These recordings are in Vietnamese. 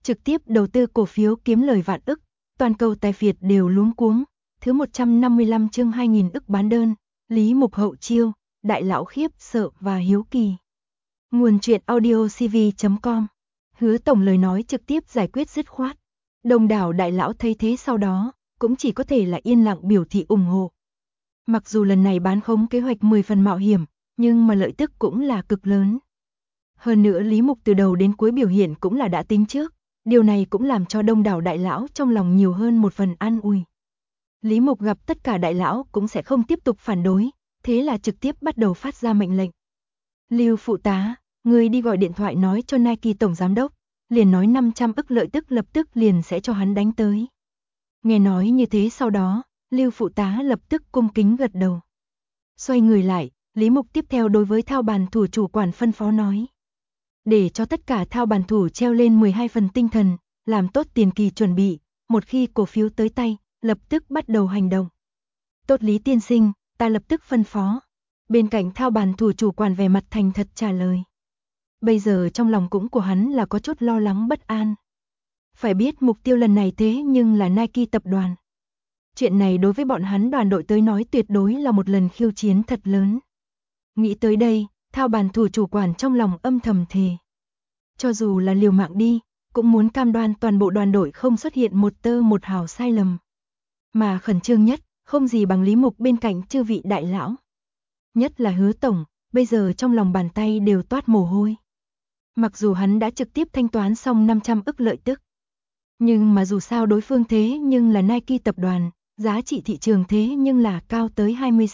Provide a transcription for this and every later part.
trực tiếp đầu tư cổ phiếu kiếm lời vạn ức, toàn cầu tài phiệt đều luống cuống. Thứ 155 chương 2000 ức bán đơn, Lý Mục hậu chiêu, đại lão khiếp sợ và hiếu kỳ. Nguồn truyện audio cv.com. Hứa tổng lời nói trực tiếp giải quyết dứt khoát. Đông đảo đại lão thấy thế sau đó, cũng chỉ có thể là yên lặng biểu thị ủng hộ. Mặc dù lần này bán khống kế hoạch 10 phần mạo hiểm, nhưng mà lợi tức cũng là cực lớn. Hơn nữa Lý Mục từ đầu đến cuối biểu hiện cũng là đã tính trước, điều này cũng làm cho đông đảo đại lão trong lòng nhiều hơn một phần an ủi. Lý Mục gặp tất cả đại lão cũng sẽ không tiếp tục phản đối, thế là trực tiếp bắt đầu phát ra mệnh lệnh. Lưu phụ tá, người đi gọi điện thoại nói cho Nike tổng giám đốc, liền nói 500 ức lợi tức lập tức liền sẽ cho hắn đánh tới. Nghe nói như thế sau đó, Lưu phụ tá lập tức cung kính gật đầu. Xoay người lại, Lý Mục tiếp theo đối với thao bàn thủ chủ quản phân phó nói. Để cho tất cả thao bàn thủ treo lên 12 phần tinh thần, làm tốt tiền kỳ chuẩn bị, một khi cổ phiếu tới tay, lập tức bắt đầu hành động. Tốt Lý tiên sinh, ta lập tức phân phó. Bên cạnh thao bàn thủ chủ quản vẻ mặt thành thật trả lời. Bây giờ trong lòng cũng của hắn là có chút lo lắng bất an. Phải biết mục tiêu lần này thế nhưng là Nike tập đoàn. Chuyện này đối với bọn hắn đoàn đội tới nói tuyệt đối là một lần khiêu chiến thật lớn. Nghĩ tới đây, thao bàn thủ chủ quản trong lòng âm thầm thề. Cho dù là liều mạng đi, cũng muốn cam đoan toàn bộ đoàn đội không xuất hiện một tơ một hào sai lầm. Mà khẩn trương nhất, không gì bằng Lý Mục bên cạnh chư vị đại lão. Nhất là Hứa tổng, bây giờ trong lòng bàn tay đều toát mồ hôi. Mặc dù hắn đã trực tiếp thanh toán xong 500 ức lợi tức. Nhưng mà dù sao đối phương thế nhưng là Nike tập đoàn, giá trị thị trường thế nhưng là cao tới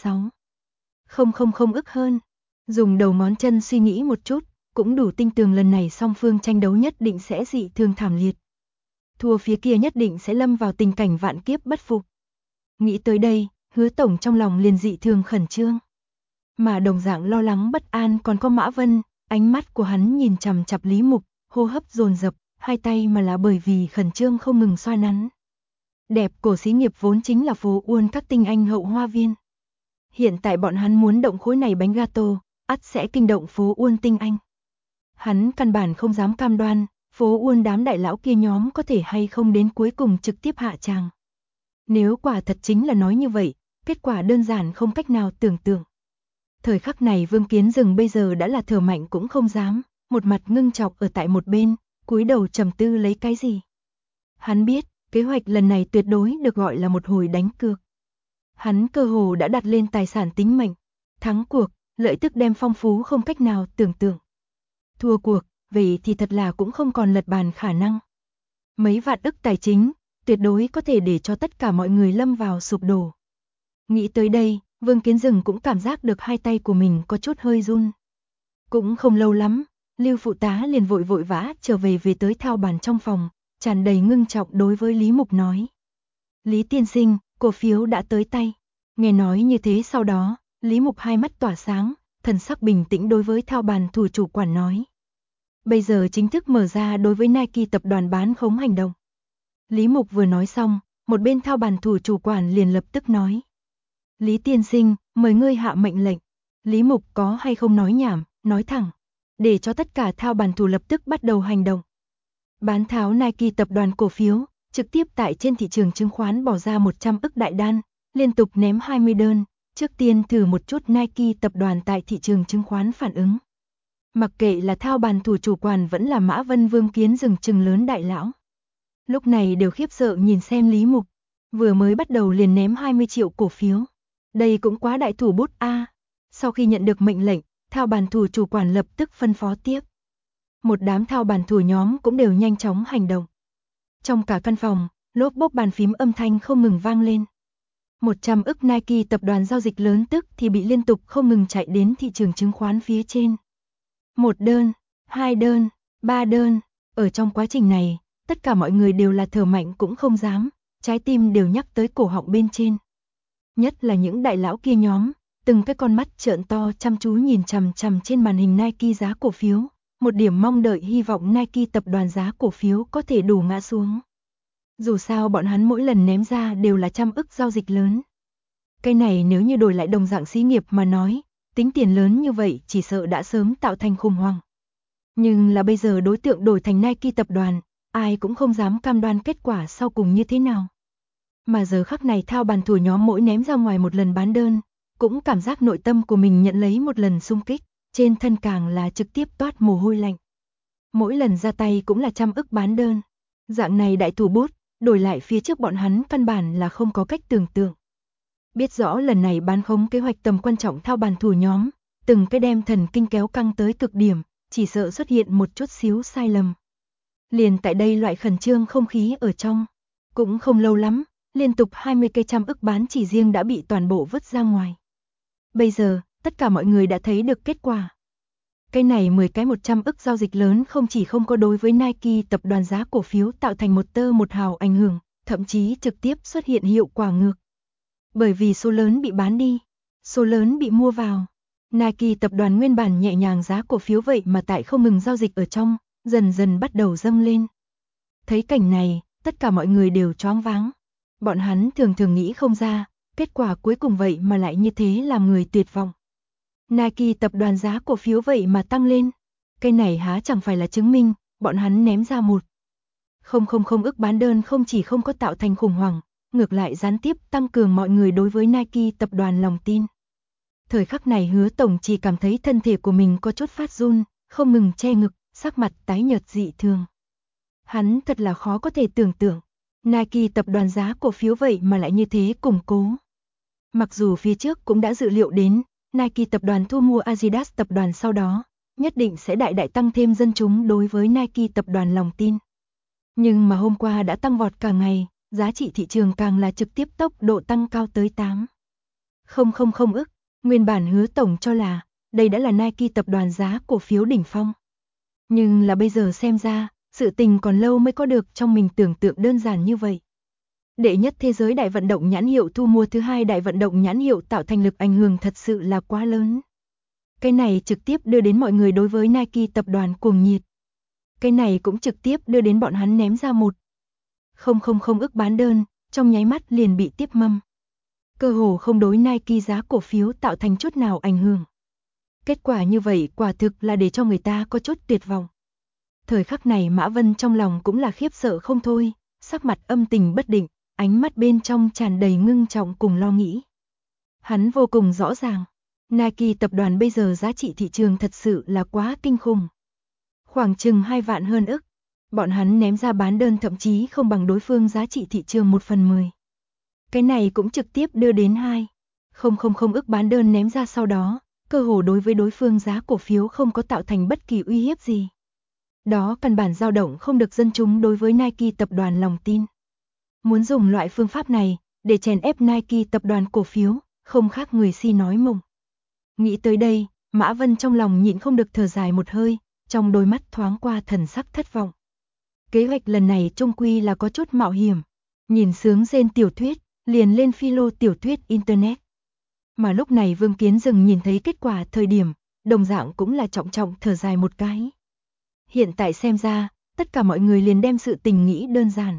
26,000 ức hơn. Dùng đầu ngón chân suy nghĩ một chút, cũng đủ tin tưởng lần này song phương tranh đấu nhất định sẽ dị thường thảm liệt. Thua phía kia nhất định sẽ lâm vào tình cảnh vạn kiếp bất phục. Nghĩ tới đây, Hứa tổng trong lòng liền dị thường khẩn trương. Mà đồng dạng lo lắng bất an còn có Mã Vân, ánh mắt của hắn nhìn chằm chằm Lý Mục, hô hấp dồn dập, hai tay mà là bởi vì khẩn trương không ngừng xoa nắn. Đẹp cổ xí nghiệp vốn chính là phố Uôn các tinh anh hậu hoa viên. Hiện tại bọn hắn muốn động khối này bánh gato, ắt sẽ kinh động phố Uôn tinh anh. Hắn căn bản không dám cam đoan, phố Uôn đám đại lão kia nhóm có thể hay không đến cuối cùng trực tiếp hạ tràng. Nếu quả thật chính là nói như vậy, kết quả đơn giản không cách nào tưởng tượng. Thời khắc này Vương Kiến Dừng bây giờ đã là thở mạnh cũng không dám, một mặt ngưng chọc ở tại một bên, cúi đầu trầm tư lấy cái gì. Hắn biết, kế hoạch lần này tuyệt đối được gọi là một hồi đánh cược. Hắn cơ hồ đã đặt lên tài sản tính mệnh, thắng cuộc, lợi tức đem phong phú không cách nào tưởng tượng. Thua cuộc, vậy thì thật là cũng không còn lật bàn khả năng. Mấy vạn ức tài chính, tuyệt đối có thể để cho tất cả mọi người lâm vào sụp đổ. Nghĩ tới đây, Vương Kiến Dừng cũng cảm giác được hai tay của mình có chút hơi run. Cũng không lâu lắm, Lưu phụ tá liền vội vã trở về tới thao bàn trong phòng, tràn đầy ngưng trọng đối với Lý Mục nói. Lý tiên sinh, cổ phiếu đã tới tay. Nghe nói như thế sau đó, Lý Mục hai mắt tỏa sáng, thần sắc bình tĩnh đối với thao bàn thủ chủ quản nói. Bây giờ chính thức mở ra đối với Nike tập đoàn bán khống hành động. Lý Mục vừa nói xong, một bên thao bàn thủ chủ quản liền lập tức nói. Lý tiên sinh, mời ngươi hạ mệnh lệnh. Lý Mục có hay không nói nhảm, nói thẳng. Để cho tất cả thao bàn thủ lập tức bắt đầu hành động. Bán tháo Nike tập đoàn cổ phiếu, trực tiếp tại trên thị trường chứng khoán bỏ ra 100 ức đại đan, liên tục ném 20 đơn, trước tiên thử một chút Nike tập đoàn tại thị trường chứng khoán phản ứng. Mặc kệ là thao bàn thủ chủ quản vẫn là Mã Vân Vương Kiến Dừng chừng lớn đại lão. Lúc này đều khiếp sợ nhìn xem Lý Mục, vừa mới bắt đầu liền ném 20 triệu cổ phiếu. Đây cũng quá đại thủ bút a. Sau khi nhận được mệnh lệnh, thao bàn thủ chủ quản lập tức phân phó tiếp. Một đám thao bàn thủ nhóm cũng đều nhanh chóng hành động. Trong cả căn phòng, lốp bốp bàn phím âm thanh không ngừng vang lên. 100 ức Nike tập đoàn giao dịch lớn tức thì bị liên tục không ngừng chạy đến thị trường chứng khoán phía trên. Một đơn, hai đơn, ba đơn, ở trong quá trình này, tất cả mọi người đều là thở mạnh cũng không dám, trái tim đều nhắc tới cổ họng bên trên. Nhất là những đại lão kia nhóm, từng cái con mắt trợn to chăm chú nhìn chằm chằm trên màn hình Nike giá cổ phiếu, một điểm mong đợi hy vọng Nike tập đoàn giá cổ phiếu có thể đủ ngã xuống. Dù sao bọn hắn mỗi lần ném ra đều là trăm ức giao dịch lớn. Cái này nếu như đổi lại đồng dạng xí nghiệp mà nói, tính tiền lớn như vậy chỉ sợ đã sớm tạo thành khủng hoảng. Nhưng là bây giờ đối tượng đổi thành Nike tập đoàn, ai cũng không dám cam đoan kết quả sau cùng như thế nào. Mà giờ khắc này thao bàn thủ nhóm mỗi ném ra ngoài một lần bán đơn, cũng cảm giác nội tâm của mình nhận lấy một lần xung kích, trên thân càng là trực tiếp toát mồ hôi lạnh. Mỗi lần ra tay cũng là trăm ức bán đơn. Dạng này đại thủ bút, đổi lại phía trước bọn hắn căn bản là không có cách tưởng tượng. Biết rõ lần này bán khống kế hoạch tầm quan trọng thao bàn thủ nhóm, từng cái đem thần kinh kéo căng tới cực điểm, chỉ sợ xuất hiện một chút xíu sai lầm. Liền tại đây loại khẩn trương không khí ở trong, cũng không lâu lắm, liên tục 20 cây trăm ức bán chỉ riêng đã bị toàn bộ vứt ra ngoài. Bây giờ, tất cả mọi người đã thấy được kết quả. Cái này 10 cái 100 ức giao dịch lớn không chỉ không có đối với Nike tập đoàn giá cổ phiếu tạo thành một tơ một hào ảnh hưởng, thậm chí trực tiếp xuất hiện hiệu quả ngược. Bởi vì số lớn bị bán đi, số lớn bị mua vào. Nike tập đoàn nguyên bản nhẹ nhàng giá cổ phiếu vậy mà tại không ngừng giao dịch ở trong, dần dần bắt đầu dâng lên. Thấy cảnh này, tất cả mọi người đều choáng váng. Bọn hắn thường nghĩ không ra, kết quả cuối cùng vậy mà lại như thế làm người tuyệt vọng. Nike tập đoàn giá cổ phiếu vậy mà tăng lên. Cái này há chẳng phải là chứng minh, bọn hắn ném ra không ức bán đơn không chỉ không có tạo thành khủng hoảng, ngược lại gián tiếp tăng cường mọi người đối với Nike tập đoàn lòng tin. Thời khắc này Hứa Tổng chỉ cảm thấy thân thể của mình có chút phát run, không ngừng che ngực, sắc mặt tái nhợt dị thường. Hắn thật là khó có thể tưởng tượng, Nike tập đoàn giá cổ phiếu vậy mà lại như thế củng cố. Mặc dù phía trước cũng đã dự liệu đến, Nike tập đoàn thu mua Adidas tập đoàn sau đó, nhất định sẽ đại tăng thêm dân chúng đối với Nike tập đoàn lòng tin. Nhưng mà hôm qua đã tăng vọt cả ngày, giá trị thị trường càng là trực tiếp tốc độ tăng cao tới 8,000 ức. Nguyên bản Hứa Tổng cho là, đây đã là Nike tập đoàn giá cổ phiếu đỉnh phong. Nhưng là bây giờ xem ra, sự tình còn lâu mới có được trong mình tưởng tượng đơn giản như vậy. Đệ nhất thế giới đại vận động nhãn hiệu thu mua thứ hai đại vận động nhãn hiệu tạo thành lực ảnh hưởng thật sự là quá lớn. Cái này trực tiếp đưa đến mọi người đối với Nike tập đoàn cuồng nhiệt. Cái này cũng trực tiếp đưa đến bọn hắn ném ra 1,000 ức bán đơn, trong nháy mắt liền bị tiếp mâm. Cơ hồ không đối Nike giá cổ phiếu tạo thành chút nào ảnh hưởng. Kết quả như vậy quả thực là để cho người ta có chút tuyệt vọng. Thời khắc này Mã Vân trong lòng cũng là khiếp sợ không thôi, sắc mặt âm tình bất định, ánh mắt bên trong tràn đầy ngưng trọng cùng lo nghĩ. Hắn vô cùng rõ ràng, Nike tập đoàn bây giờ giá trị thị trường thật sự là quá kinh khủng. Khoảng chừng 2 vạn hơn ức, bọn hắn ném ra bán đơn thậm chí không bằng đối phương giá trị thị trường 1/10. Cái này cũng trực tiếp đưa đến 2,000 ức bán đơn ném ra sau đó, cơ hồ đối với đối phương giá cổ phiếu không có tạo thành bất kỳ uy hiếp gì. Đó căn bản dao động không được dân chúng đối với Nike tập đoàn lòng tin. Muốn dùng loại phương pháp này để chèn ép Nike tập đoàn cổ phiếu, không khác người si nói mộng. Nghĩ tới đây, Mã Vân trong lòng nhịn không được thở dài một hơi, trong đôi mắt thoáng qua thần sắc thất vọng. Kế hoạch lần này chung quy là có chút mạo hiểm, nhìn sướng rên tiểu thuyết, liền lên philo tiểu thuyết internet. Mà lúc này Vương Kiến Dừng nhìn thấy kết quả thời điểm, đồng dạng cũng là trọng thở dài một cái. Hiện tại xem ra, tất cả mọi người liền đem sự tình nghĩ đơn giản.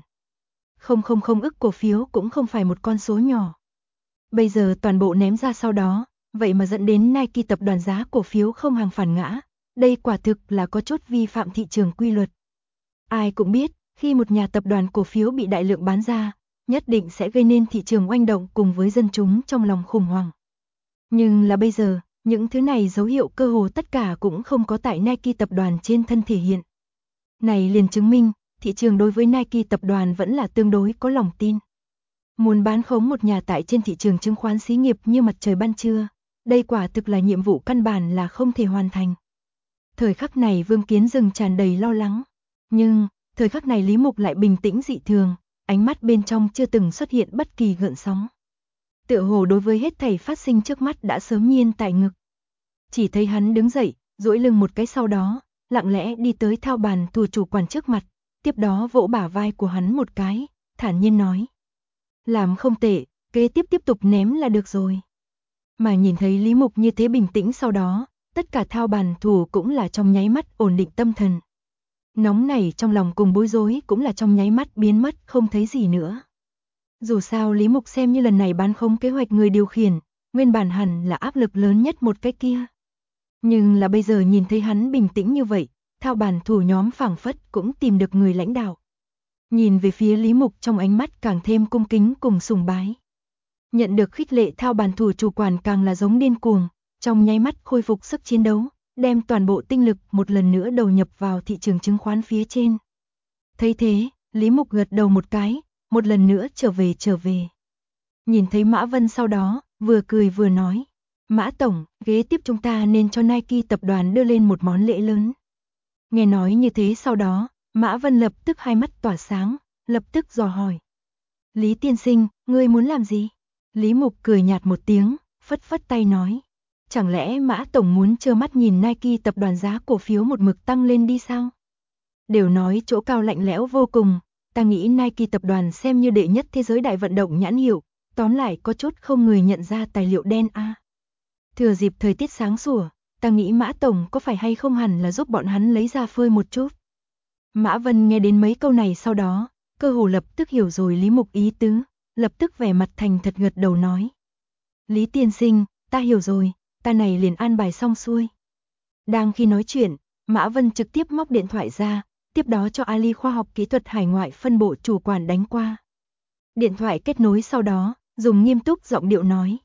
0,0 ức cổ phiếu cũng không phải một con số nhỏ. Bây giờ toàn bộ ném ra sau đó, vậy mà dẫn đến Nike tập đoàn giá cổ phiếu không hàng phản ngã, đây quả thực là có chút vi phạm thị trường quy luật. Ai cũng biết, khi một nhà tập đoàn cổ phiếu bị đại lượng bán ra, nhất định sẽ gây nên thị trường oanh động cùng với dân chúng trong lòng khủng hoảng. Nhưng là bây giờ, những thứ này dấu hiệu cơ hồ tất cả cũng không có tại Nike tập đoàn trên thân thể hiện. Này liền chứng minh, thị trường đối với Nike tập đoàn vẫn là tương đối có lòng tin. Muốn bán khống một nhà tại trên thị trường chứng khoán xí nghiệp như mặt trời ban trưa, đây quả thực là nhiệm vụ căn bản là không thể hoàn thành. Thời khắc này Vương Kiến Dừng tràn đầy lo lắng, nhưng thời khắc này Lý Mục lại bình tĩnh dị thường, ánh mắt bên trong chưa từng xuất hiện bất kỳ gợn sóng. Tựa hồ đối với hết thảy phát sinh trước mắt đã sớm nhiên tại ngực. Chỉ thấy hắn đứng dậy, duỗi lưng một cái sau đó, lặng lẽ đi tới thao bàn thủ chủ quản trước mặt, tiếp đó vỗ bả vai của hắn một cái, thản nhiên nói. Làm không tệ, kế tiếp tục ném là được rồi. Mà nhìn thấy Lý Mục như thế bình tĩnh sau đó, tất cả thao bàn thủ cũng là trong nháy mắt ổn định tâm thần. Nóng nảy trong lòng cùng bối rối cũng là trong nháy mắt biến mất không thấy gì nữa. Dù sao Lý Mục xem như lần này bán khống kế hoạch người điều khiển, nguyên bản hẳn là áp lực lớn nhất một cái kia. Nhưng là bây giờ nhìn thấy hắn bình tĩnh như vậy, thao bàn thủ nhóm phảng phất cũng tìm được người lãnh đạo. Nhìn về phía Lý Mục trong ánh mắt càng thêm cung kính cùng sùng bái. Nhận được khích lệ thao bàn thủ chủ quản càng là giống điên cuồng, trong nháy mắt khôi phục sức chiến đấu, đem toàn bộ tinh lực một lần nữa đầu nhập vào thị trường chứng khoán phía trên. Thấy thế, Lý Mục gật đầu một cái, một lần nữa trở về. Nhìn thấy Mã Vân sau đó, vừa cười vừa nói, Mã Tổng, kế tiếp chúng ta nên cho Nike tập đoàn đưa lên một món lễ lớn. Nghe nói như thế sau đó, Mã Vân lập tức hai mắt tỏa sáng, lập tức dò hỏi. Lý tiên sinh, ngươi muốn làm gì? Lý Mục cười nhạt một tiếng, phất phất tay nói. Chẳng lẽ Mã Tổng muốn trơ mắt nhìn Nike tập đoàn giá cổ phiếu một mực tăng lên đi sao? Đều nói chỗ cao lạnh lẽo vô cùng, ta nghĩ Nike tập đoàn xem như đệ nhất thế giới đại vận động nhãn hiệu, tóm lại có chút không người nhận ra tài liệu đen a. Thừa dịp thời tiết sáng sủa, ta nghĩ Mã Tổng có phải hay không hẳn là giúp bọn hắn lấy ra phơi một chút. Mã Vân nghe đến mấy câu này sau đó, cơ hồ lập tức hiểu rồi Lý Mục ý tứ, lập tức vẻ mặt thành thật gật đầu nói. Lý tiên sinh, ta hiểu rồi, ta này liền an bài xong xuôi. Đang khi nói chuyện, Mã Vân trực tiếp móc điện thoại ra, tiếp đó cho Ali khoa học kỹ thuật hải ngoại phân bộ chủ quản đánh qua. Điện thoại kết nối sau đó, dùng nghiêm túc giọng điệu nói.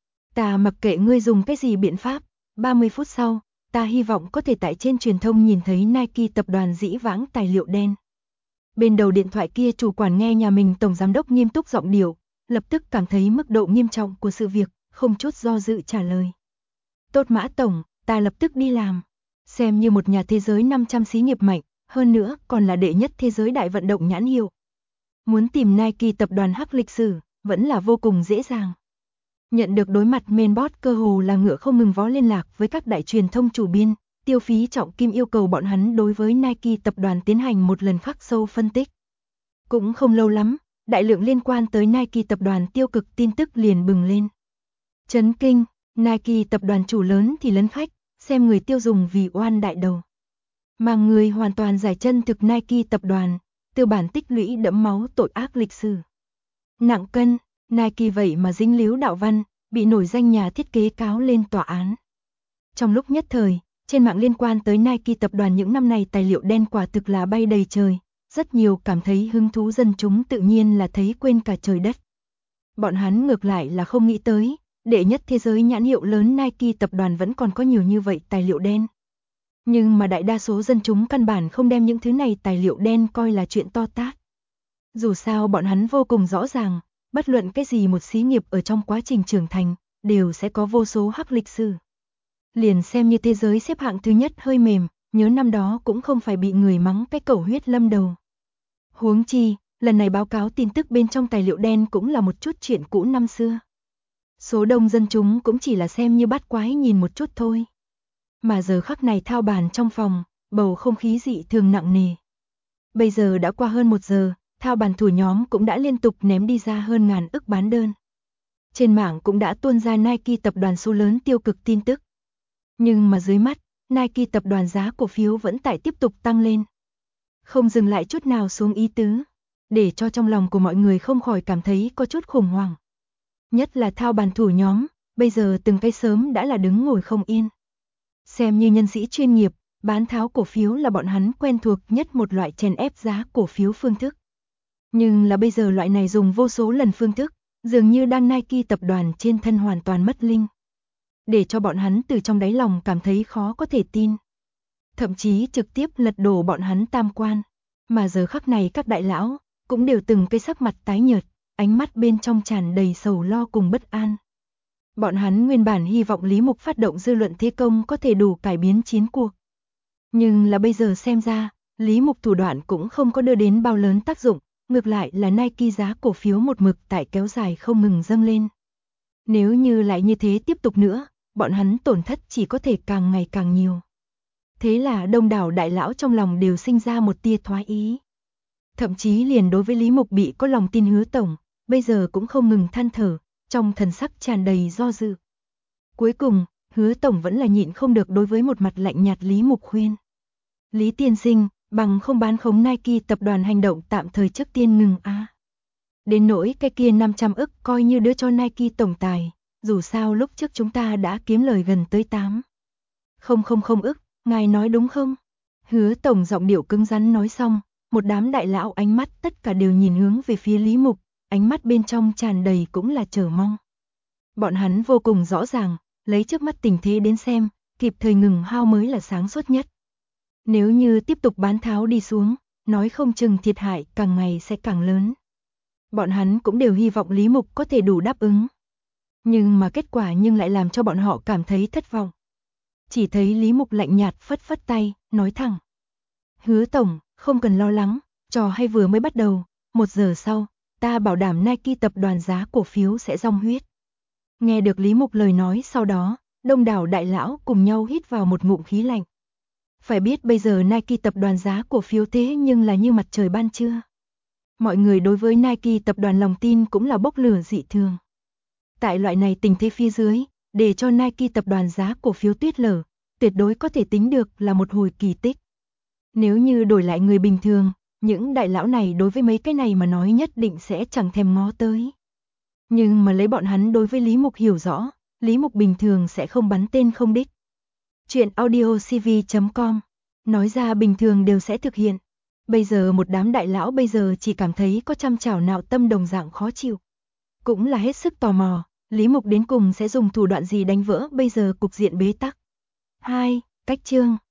Ta mặc kệ ngươi dùng cái gì biện pháp, 30 phút sau, ta hy vọng có thể tại trên truyền thông nhìn thấy Nike tập đoàn dĩ vãng tài liệu đen. Bên đầu điện thoại kia chủ quản nghe nhà mình tổng giám đốc nghiêm túc giọng điệu, lập tức cảm thấy mức độ nghiêm trọng của sự việc, không chút do dự trả lời. Tốt Mã Tổng, ta lập tức đi làm. Xem như một nhà thế giới 500 xí nghiệp mạnh, hơn nữa còn là đệ nhất thế giới đại vận động nhãn hiệu. Muốn tìm Nike tập đoàn hắc lịch sử, vẫn là vô cùng dễ dàng. Nhận được đối mặt mainboard cơ hồ là ngựa không ngừng vó liên lạc với các đại truyền thông chủ biên, Tiêu Phí trọng kim yêu cầu bọn hắn đối với Nike tập đoàn tiến hành một lần khắc sâu phân tích. Cũng không lâu lắm, đại lượng liên quan tới Nike tập đoàn tiêu cực tin tức liền bừng lên. Chấn kinh, Nike tập đoàn chủ lớn thì lấn khách, xem người tiêu dùng vì oan đại đầu. Mà người hoàn toàn giải chân thực Nike tập đoàn, tư bản tích lũy đẫm máu tội ác lịch sử. Nặng cân, Nike vậy mà dính líu đạo văn, bị nổi danh nhà thiết kế cáo lên tòa án. Trong lúc nhất thời, trên mạng liên quan tới Nike tập đoàn những năm này tài liệu đen quả thực là bay đầy trời, rất nhiều cảm thấy hứng thú dân chúng tự nhiên là thấy quên cả trời đất. Bọn hắn ngược lại là không nghĩ tới, đệ nhất thế giới nhãn hiệu lớn Nike tập đoàn vẫn còn có nhiều như vậy tài liệu đen. Nhưng mà đại đa số dân chúng căn bản không đem những thứ này tài liệu đen coi là chuyện to tát. Dù sao bọn hắn vô cùng rõ ràng, bất luận cái gì một xí nghiệp ở trong quá trình trưởng thành, đều sẽ có vô số hắc lịch sử. Liền xem như thế giới xếp hạng thứ nhất hơi mềm, nhớ năm đó cũng không phải bị người mắng cái cẩu huyết lâm đầu. Huống chi, lần này báo cáo tin tức bên trong tài liệu đen cũng là một chút chuyện cũ năm xưa. Số đông dân chúng cũng chỉ là xem như bát quái nhìn một chút thôi. Mà giờ khắc này thao bàn trong phòng, bầu không khí dị thường nặng nề. Bây giờ đã qua hơn 1 giờ, thao bàn thủ nhóm cũng đã liên tục ném đi ra hơn ngàn ức bán đơn. Trên mạng cũng đã tuôn ra Nike tập đoàn số lớn tiêu cực tin tức. Nhưng mà dưới mắt, Nike tập đoàn giá cổ phiếu vẫn tại tiếp tục tăng lên. Không dừng lại chút nào xuống ý tứ, để cho trong lòng của mọi người không khỏi cảm thấy có chút khủng hoảng. Nhất là thao bàn thủ nhóm, bây giờ từng cái sớm đã là đứng ngồi không yên. Xem như nhân sĩ chuyên nghiệp, bán tháo cổ phiếu là bọn hắn quen thuộc nhất một loại chèn ép giá cổ phiếu phương thức. Nhưng là bây giờ loại này dùng vô số lần phương thức, dường như đang Nike tập đoàn trên thân hoàn toàn mất linh. Để cho bọn hắn từ trong đáy lòng cảm thấy khó có thể tin. Thậm chí trực tiếp lật đổ bọn hắn tam quan. Mà giờ khắc này các đại lão, cũng đều từng cái sắc mặt tái nhợt, ánh mắt bên trong tràn đầy sầu lo cùng bất an. Bọn hắn nguyên bản hy vọng Lý Mục phát động dư luận thế công có thể đủ cải biến chiến cuộc. Nhưng là bây giờ xem ra, Lý Mục thủ đoạn cũng không có đưa đến bao lớn tác dụng, ngược lại là Nike giá cổ phiếu một mực tại kéo dài không ngừng dâng lên. Nếu như lại như thế tiếp tục nữa, bọn hắn tổn thất chỉ có thể càng ngày càng nhiều. Thế là đông đảo đại lão trong lòng đều sinh ra một tia thoái ý. Thậm chí liền đối với Lý Mục bị có lòng tin Hứa Tổng, bây giờ cũng không ngừng than thở, trong thần sắc tràn đầy do dự. Cuối cùng, Hứa Tổng vẫn là nhịn không được đối với một mặt lạnh nhạt Lý Mục khuyên. Lý tiên sinh, bằng không bán khống Nike tập đoàn hành động tạm thời trước tiên ngừng a. Đến nỗi cái kia 500 ức coi như đưa cho Nike tổng tài, dù sao lúc trước chúng ta đã kiếm lời gần tới 8. Không ức, ngài nói đúng không? Hứa Tổng giọng điệu cứng rắn nói xong, một đám đại lão ánh mắt tất cả đều nhìn hướng về phía Lý Mục, ánh mắt bên trong tràn đầy cũng là chờ mong. Bọn hắn vô cùng rõ ràng, lấy trước mắt tình thế đến xem, kịp thời ngừng hao mới là sáng suốt nhất. Nếu như tiếp tục bán tháo đi xuống, nói không chừng thiệt hại càng ngày sẽ càng lớn. Bọn hắn cũng đều hy vọng Lý Mục có thể đủ đáp ứng. Nhưng mà kết quả nhưng lại làm cho bọn họ cảm thấy thất vọng. Chỉ thấy Lý Mục lạnh nhạt phất phất tay, nói thẳng. Hứa tổng, không cần lo lắng, trò hay vừa mới bắt đầu, 1 giờ sau, ta bảo đảm Nike tập đoàn giá cổ phiếu sẽ ròng huyết. Nghe được Lý Mục lời nói sau đó, đông đảo đại lão cùng nhau hít vào một ngụm khí lạnh. Phải biết bây giờ Nike tập đoàn giá cổ phiếu thế nhưng là như mặt trời ban trưa. Mọi người đối với Nike tập đoàn lòng tin cũng là bốc lửa dị thường. Tại loại này tình thế phía dưới, để cho Nike tập đoàn giá cổ phiếu tuyết lở, tuyệt đối có thể tính được là một hồi kỳ tích. Nếu như đổi lại người bình thường, những đại lão này đối với mấy cái này mà nói nhất định sẽ chẳng thèm ngó tới. Nhưng mà lấy bọn hắn đối với Lý Mục hiểu rõ, Lý Mục bình thường sẽ không bắn tên không đích. Chuyện audiocv.com, nói ra bình thường đều sẽ thực hiện. Bây giờ một đám đại lão bây giờ chỉ cảm thấy có trăm chảo nạo tâm đồng dạng khó chịu. Cũng là hết sức tò mò, Lý Mục đến cùng sẽ dùng thủ đoạn gì đánh vỡ bây giờ cục diện bế tắc. 2. Cách chương